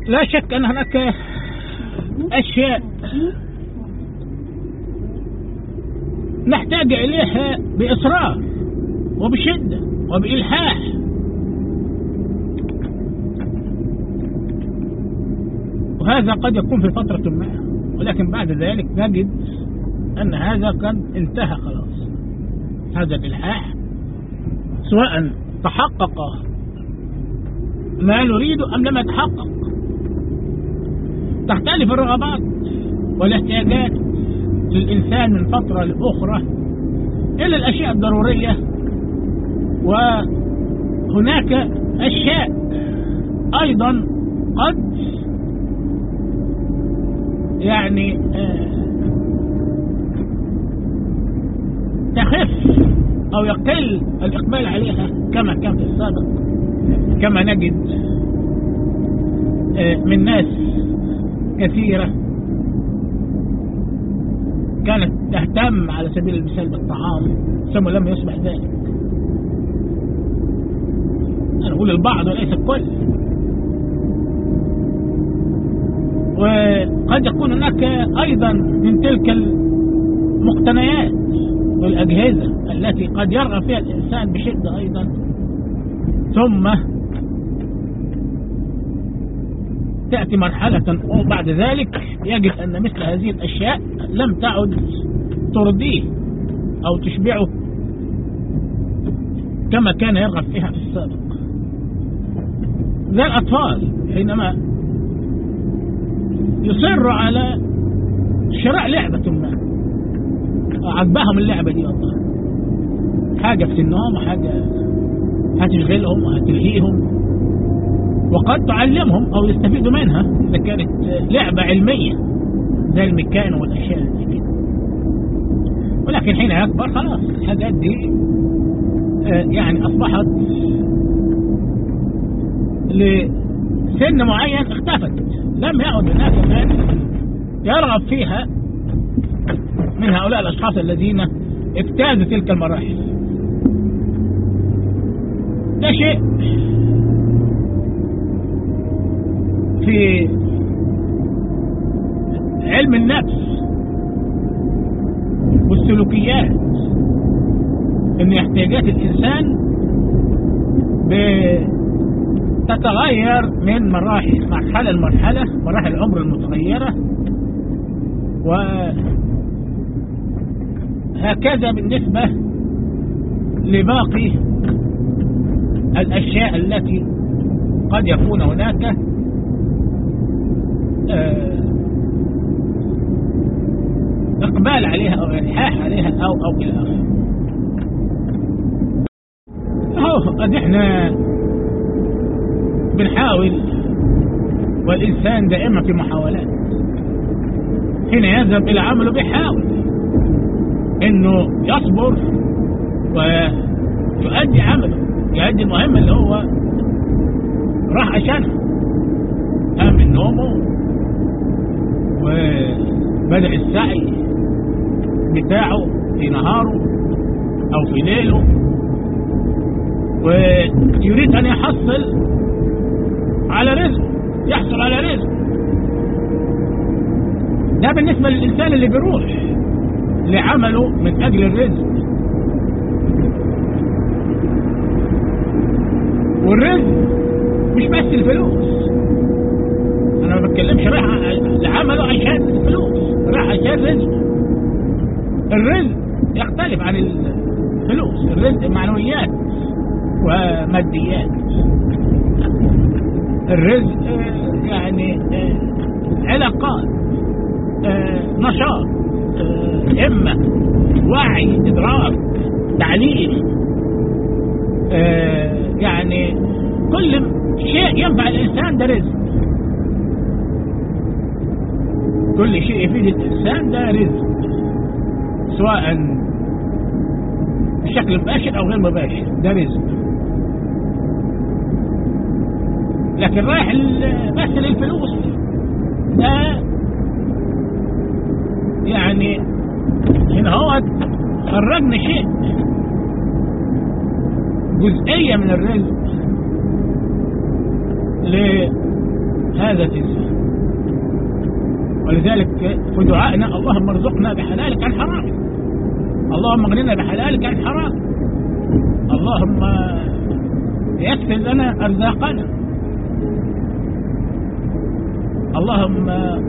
لا شك أن هناك أشياء نحتاج إليها بإصرار وبشدة وبإلحاح، وهذا قد يكون في فترة ما، ولكن بعد ذلك نجد أن هذا قد انتهى خلاص. هذا الإلحاح سواء تحقق ما نريد أم لم يتحقق. تختلف الرغبات والاحتياجات للإنسان من فترة لأخرى إلى الأشياء الضرورية، وهناك أشياء أيضا قد يعني تخف أو يقل الإقبال عليها كما كان في السابق، كما نجد من ناس كثيرة كانت تهتم على سبيل المثال بالطعام ثم لم يصبح ذلك. أنا أقول البعض وليس الكل. وقد يكون هناك أيضا من تلك المقتنيات والأجهزة التي قد يرغب فيها الإنسان بشدة أيضا، ثم تأتي مرحلة وبعد ذلك يجد أن مثل هذه الأشياء لم تعد ترضيه أو تشبعه كما كان يرغب فيها في السابق. زي الأطفال حينما يصر على شراء لعبة ما، عجبهم اللعبة دي والله، حاجة في سنهم وحاجة هتشغلهم وهتلهيهم وقد تعلمهم أو يستفيدوا منها إذا كانت لعبة علمية زي الميكانو والأشياء دي كده. ولكن حين يكبر خلاص الحاجات دي يعني أصبحت لسن معين اختفت، لم يعد هناك من يرغب فيها من هؤلاء الأشخاص الذين اجتازوا تلك المراحل. ده شيء في علم النفس والسلوكيات ان احتياجات الانسان بتتغير من مرحلة لمرحلة، مراحل العمر المتغيرة، وهكذا بالنسبة لباقي الاشياء التي قد يكون هناك اقبال عليها او الحاح عليها او الى اخره. قد احنا بنحاول، والانسان دائما في محاولات، حين يذهب الى عمله بيحاول انه يصبر ويؤدي عمله، يؤدي المهمة اللي هو راح عشانها، قام من نومه وبدأ السعي بتاعه في نهاره او في ليله، ويريد ان يحصل على رزق، يحصل على رزق. ده بالنسبة للإنسان اللي بيروح لعمله من أجل الرزق، والرزق مش بس الفلوس. أنا ما بتكلمش رايح لعمله عشان الفلوس، رايح عشان رزق. الرزق يختلف عن الفلوس، الرزق معنويات وماديات. الرزق يعني علاقات، نشاط، همة، وعي، إدراك، تعليم، يعني كل شيء ينفع الإنسان ده رزق. كل شيء يفيد الإنسان ده رزق، سواء بشكل مباشر أو غير مباشر، ده رزق. لكن رايح بس للفلوس ده يعني هنا هو خرجنا شيء، جزئية من الرزق هذا الإنسان. ولذلك في دعائنا اللهم ارزقنا بحلالك عن حرامك، اللهم اغننا بحلالك عن حرامك، اللهم يسر لنا أرزاقنا، اللهم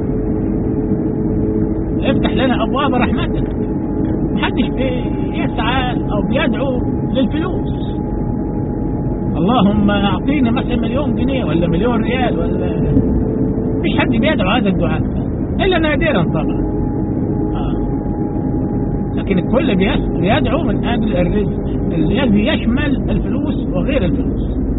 افتح لنا أبواب رحمتك. محدش بيسعى أو بيدعو للفلوس. اللهم أعطينا مثلا 1,000,000 جنيه ولا 1,000,000 ريال، ولا مش حد بيدعو هذا الدعاء إلا نادرا طبعا. لكن الكل بيدعو من أجل الرزق الذي يشمل الفلوس وغير الفلوس.